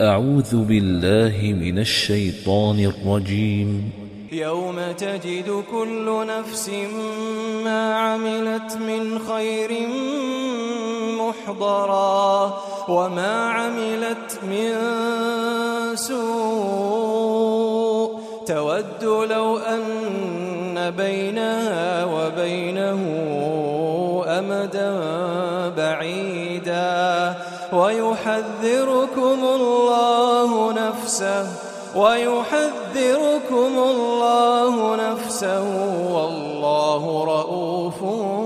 أعوذ بالله من الشيطان الرجيم. يوم تجد كل نفس ما عملت من خير محضرا وما عملت من سوء تود لو أن بينها وبينه أمدا بعيدا ويحذركم الله نفسه والله رؤوف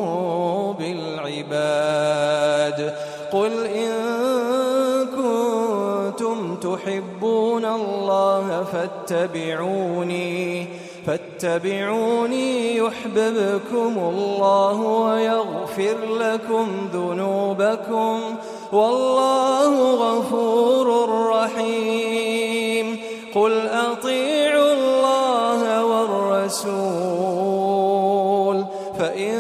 بالعباد. قل إن كنتم تحبون الله فاتبعوني يحببكم الله ويغفر لكم ذنوبكم والله غفور رحيم. قل أطيعوا الله والرسول فإن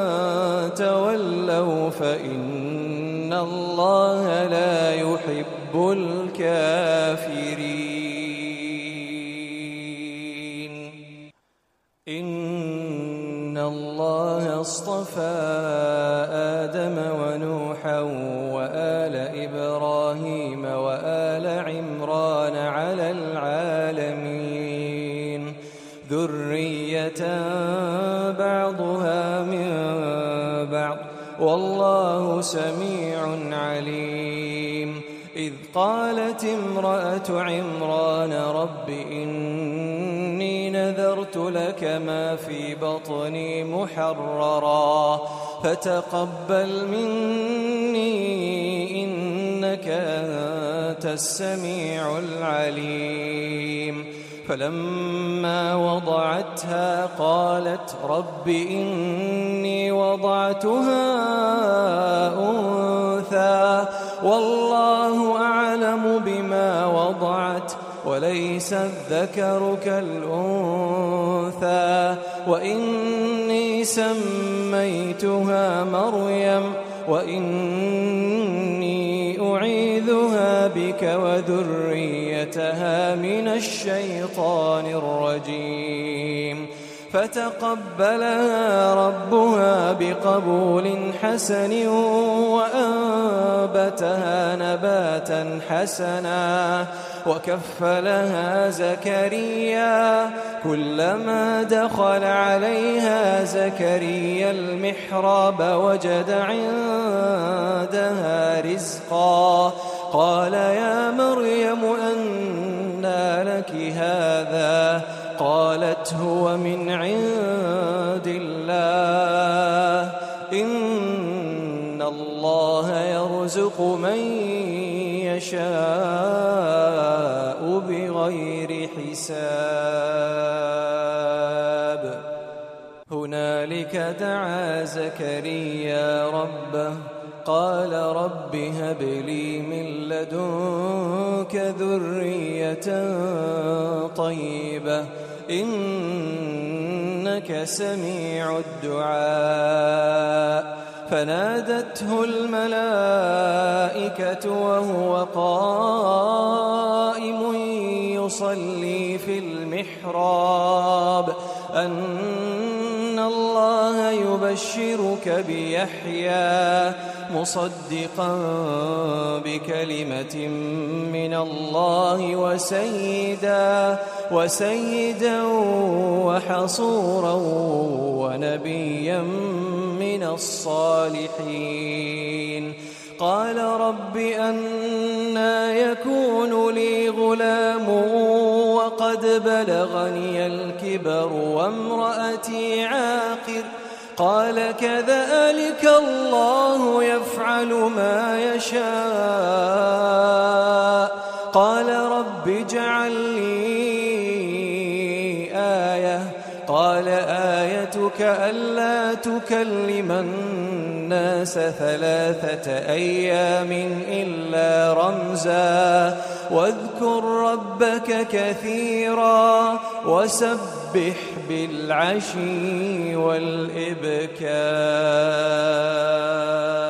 تولوا فإن الله لا يحب الكافرين. إن الله اصطفى آدم ونوحا وآل إبراهيم وآل عمران على العالمين ذرية بعضها من بعض والله سميع عليم. إذ قالت امرأة عمران رب إني نذرت لك ما في بطني محررا فتقبل مني إنك أنت السميع العليم. فلما وضعتها قالت رب إني وضعتها أنثى والله أعلم بما وضعت وليس الذكر كالأنثى وإني سميتها مريم وإني أعيذها بك وذريتها من الشيطان الرجيم. فتقبلها ربها بقبول حسن وأنبتها نباتا حسنا وكفلها زكريا. كلما دخل عليها زكريا المحراب وجد عندها رزقا قال يا مريم أنى لك هذا قالت هو من عند الله إن الله يرزق من يشاء بغير حساب. هنالك دعا زكريا ربه قال رب هب لي من لدنك ذرية طيبة إنك سميع الدعاء. فنادته الملائكة وهو قائم يصلي في المحراب أن الله يبشرك بيحيى مصدقا بكلمة من الله وسيدا وحصورا ونبيا من الصالحين. قال رب أنى يكون لي غلام وقد بلغني الكبر وامرأتي عاقر قال كذلك الله يفعل ما يشاء. قال رب اجعل لي آية قال آيتك ألا تكلم الناس 3 أيام إلا رمزا واذكر ربك كثيرا وسبح بالعشي والإبكار.